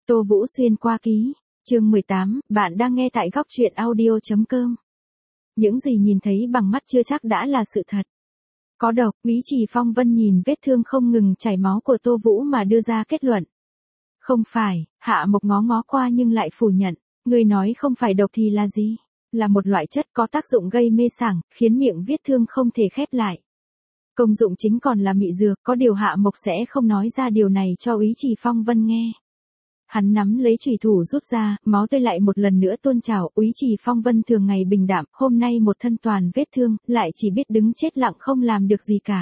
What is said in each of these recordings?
Tô Vũ xuyên qua ký, chương 18, bạn đang nghe tại góc truyện audio.com. Những gì nhìn thấy bằng mắt chưa chắc đã là sự thật. Có độc, Úy Trì Phong Vân nhìn vết thương không ngừng chảy máu của Tô Vũ mà đưa ra kết luận. Không phải, Hạ Mộc ngó ngó qua nhưng lại phủ nhận. Người nói không phải độc thì là gì? Là một loại chất có tác dụng gây mê sảng, khiến miệng vết thương không thể khép lại. Công dụng chính còn là mị dược, có điều Hạ Mộc sẽ không nói ra điều này cho Úy Trì Phong Vân nghe. Hắn nắm lấy chùy thủ rút ra, máu tươi lại một lần nữa tuôn trào. Úy Trì Phong Vân thường ngày bình đạm, hôm nay một thân toàn vết thương, lại chỉ biết đứng chết lặng không làm được gì cả.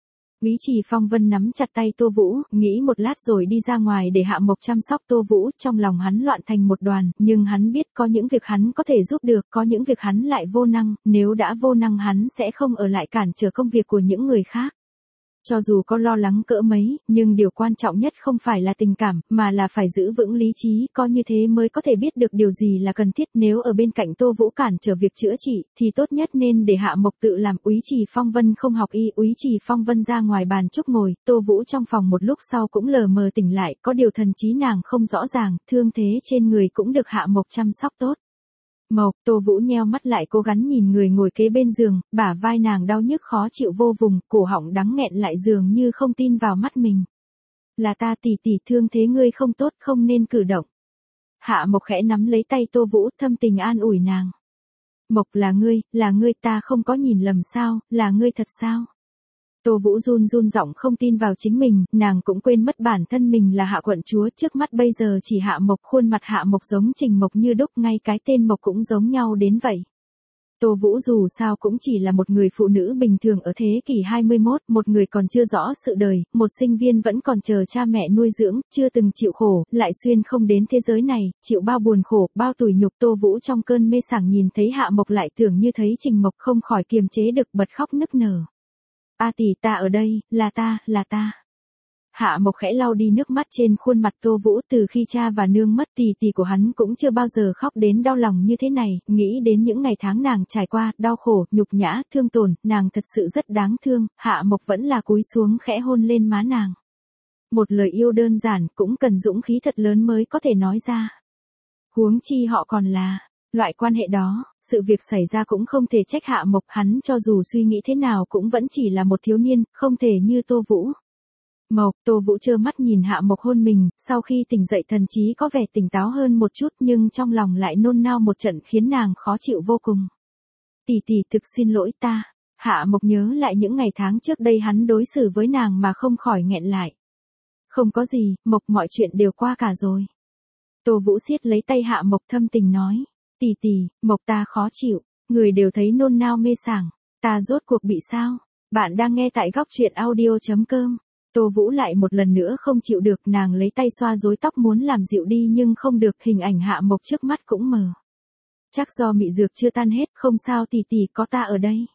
Úy Trì Phong Vân nắm chặt tay Tô Vũ, nghĩ một lát rồi đi ra ngoài để Hạ Mộc chăm sóc Tô Vũ. Trong lòng hắn loạn thành một đoàn, nhưng hắn biết có những việc hắn có thể giúp được, có những việc hắn lại vô năng, nếu đã vô năng hắn sẽ không ở lại cản trở công việc của những người khác. Cho dù có lo lắng cỡ mấy, nhưng điều quan trọng nhất không phải là tình cảm, mà là phải giữ vững lý trí, có như thế mới có thể biết được điều gì là cần thiết. Nếu ở bên cạnh Tô Vũ cản trở việc chữa trị, thì tốt nhất nên để Hạ Mộc tự làm. Úy Trì Phong Vân không học y, Úy Trì Phong Vân ra ngoài bàn trúc ngồi, Tô Vũ trong phòng một lúc sau cũng lờ mờ tỉnh lại, có điều thần trí nàng không rõ ràng, thương thế trên người cũng được Hạ Mộc chăm sóc tốt. Mộc, Tô Vũ nheo mắt lại cố gắng nhìn người ngồi kế bên giường, bả vai nàng đau nhức khó chịu vô vùng, cổ họng đắng nghẹn lại dường như không tin vào mắt mình. Là ta tỷ, thương thế ngươi không tốt, không nên cử động. Hạ Mộc khẽ nắm lấy tay Tô Vũ, thâm tình an ủi nàng. Mộc, là ngươi, ta không có nhìn lầm sao, là ngươi thật sao? Tô Vũ run giọng không tin vào chính mình, nàng cũng quên mất bản thân mình là Hạ quận chúa, trước mắt bây giờ chỉ Hạ Mộc, khuôn mặt Hạ Mộc giống Trình Mộc như đúc, ngay cái tên Mộc cũng giống nhau đến vậy. Tô Vũ dù sao cũng chỉ là một người phụ nữ bình thường ở thế kỷ 21, một người còn chưa rõ sự đời, một sinh viên vẫn còn chờ cha mẹ nuôi dưỡng, chưa từng chịu khổ, lại xuyên không đến thế giới này, chịu bao buồn khổ, bao tủi nhục. Tô Vũ trong cơn mê sảng nhìn thấy Hạ Mộc lại tưởng như thấy Trình Mộc, không khỏi kiềm chế được bật khóc nức nở. A tỷ, ta ở đây, là ta. Hạ Mộc khẽ lau đi nước mắt trên khuôn mặt Tô Vũ, từ khi cha và nương mất tỷ của hắn cũng chưa bao giờ khóc đến đau lòng như thế này, nghĩ đến những ngày tháng nàng trải qua, đau khổ, nhục nhã, thương tổn, nàng thật sự rất đáng thương. Hạ Mộc vẫn là cúi xuống khẽ hôn lên má nàng. Một lời yêu đơn giản cũng cần dũng khí thật lớn mới có thể nói ra. Huống chi họ còn là loại quan hệ đó, sự việc xảy ra cũng không thể trách Hạ Mộc, hắn cho dù suy nghĩ thế nào cũng vẫn chỉ là một thiếu niên, không thể như Tô Vũ. Mộc, Tô Vũ trơ mắt nhìn Hạ Mộc hôn mình, sau khi tỉnh dậy thần trí có vẻ tỉnh táo hơn một chút nhưng trong lòng lại nôn nao một trận khiến nàng khó chịu vô cùng. Tỷ, thực xin lỗi ta. Hạ Mộc nhớ lại những ngày tháng trước đây hắn đối xử với nàng mà không khỏi nghẹn lại. Không có gì, Mộc, mọi chuyện đều qua cả rồi. Tô Vũ siết lấy tay Hạ Mộc thâm tình nói. Tỷ, Mộc, ta khó chịu, người đều thấy nôn nao mê sảng, ta rốt cuộc bị sao? Bạn đang nghe tại góc truyện audio.com. Tô Vũ lại một lần nữa không chịu được, nàng lấy tay xoa rối tóc muốn làm dịu đi nhưng không được, hình ảnh Hạ Mộc trước mắt cũng mờ. Chắc do mị dược chưa tan hết, không sao tỷ, có ta ở đây.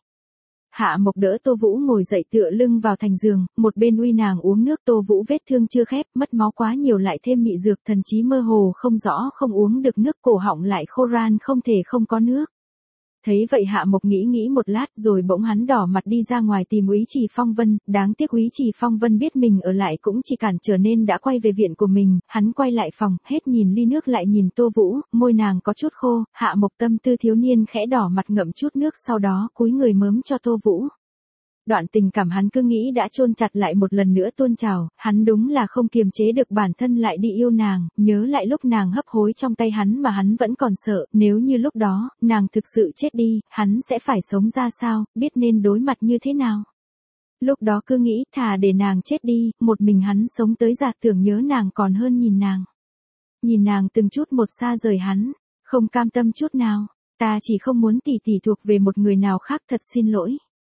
Hạ Mộc đỡ Tô Vũ ngồi dậy tựa lưng vào thành giường, một bên uy nàng uống nước. Tô Vũ vết thương chưa khép, mất máu quá nhiều lại thêm mị dược, thần trí mơ hồ không rõ, không uống được nước, cổ họng lại khô ran không thể không có nước. Thấy vậy Hạ Mộc nghĩ một lát rồi bỗng hắn đỏ mặt đi ra ngoài tìm Úy Trì Phong Vân, đáng tiếc Úy Trì Phong Vân biết mình ở lại cũng chỉ cản trở nên đã quay về viện của mình. Hắn quay lại phòng, hết nhìn ly nước lại nhìn Tô Vũ, môi nàng có chút khô. Hạ Mộc tâm tư thiếu niên khẽ đỏ mặt ngậm chút nước, sau đó cúi người mớm cho Tô Vũ. Đoạn tình cảm hắn cứ nghĩ đã chôn chặt lại một lần nữa tuôn trào, hắn đúng là không kiềm chế được bản thân lại đi yêu nàng, nhớ lại lúc nàng hấp hối trong tay hắn mà hắn vẫn còn sợ, nếu như lúc đó, nàng thực sự chết đi, hắn sẽ phải sống ra sao, biết nên đối mặt như thế nào. Lúc đó cứ nghĩ thà để nàng chết đi, một mình hắn sống tới già, tưởng nhớ nàng còn hơn nhìn nàng. Nhìn nàng từng chút một xa rời hắn, không cam tâm chút nào, ta chỉ không muốn tỷ thuộc về một người nào khác, thật xin lỗi.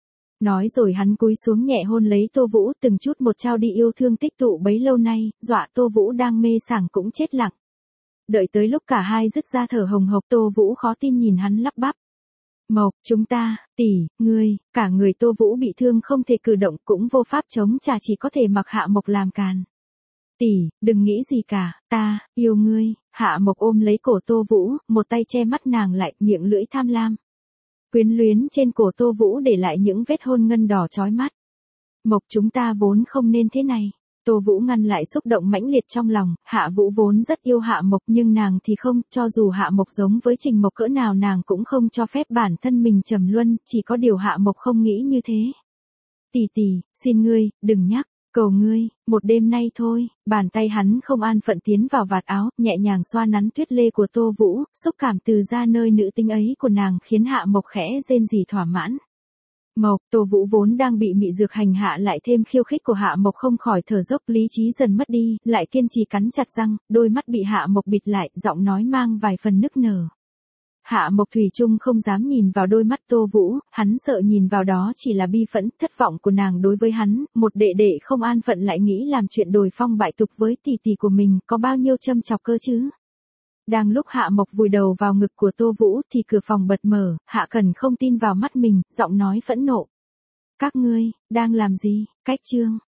Nói rồi hắn cúi xuống nhẹ hôn lấy Tô Vũ, từng chút một trao đi yêu thương tích tụ bấy lâu nay, dọa Tô Vũ đang mê sảng cũng chết lặng. Đợi tới lúc cả hai rứt ra thở hồng hộc, Tô Vũ khó tin nhìn hắn lắp bắp. Mộc, chúng ta, tỷ, ngươi, cả người Tô Vũ bị thương không thể cử động cũng vô pháp chống trả, chỉ có thể mặc Hạ Mộc làm càn. Tỷ, đừng nghĩ gì cả, ta, yêu ngươi. Hạ Mộc ôm lấy cổ Tô Vũ, một tay che mắt nàng lại, miệng lưỡi tham lam. Quyến luyến trên cổ Tô Vũ để lại những vết hôn ngân đỏ chói mắt. Mộc, chúng ta vốn không nên thế này. Tô Vũ ngăn lại xúc động mãnh liệt trong lòng, Hạ Vũ vốn rất yêu Hạ Mộc nhưng nàng thì không, cho dù Hạ Mộc giống với Trình Mộc cỡ nào nàng cũng không cho phép bản thân mình trầm luân, chỉ có điều Hạ Mộc không nghĩ như thế. Tỷ tỷ, xin ngươi, đừng nhắc, cầu ngươi, một đêm nay thôi, bàn tay hắn không an phận tiến vào vạt áo, nhẹ nhàng xoa nắn tuyết lê của Tô Vũ, xúc cảm từ ra nơi nữ tính ấy của nàng khiến Hạ Mộc khẽ rên rỉ thỏa mãn. Mộc, Tô Vũ vốn đang bị mị dược hành hạ lại thêm khiêu khích của Hạ Mộc không khỏi thở dốc, lý trí dần mất đi, lại kiên trì cắn chặt răng, đôi mắt bị Hạ Mộc bịt lại, giọng nói mang vài phần nức nở. Hạ Mộc thủy chung không dám nhìn vào đôi mắt Tô Vũ, hắn sợ nhìn vào đó chỉ là bi phẫn, thất vọng của nàng đối với hắn, một đệ đệ không an phận lại nghĩ làm chuyện đồi phong bại tục với tỷ tỷ của mình, có bao nhiêu châm chọc cơ chứ. Đang lúc Hạ Mộc vùi đầu vào ngực của Tô Vũ thì cửa phòng bật mở, Hạ Cần không tin vào mắt mình, giọng nói phẫn nộ. Các ngươi, đang làm gì? Cách chương.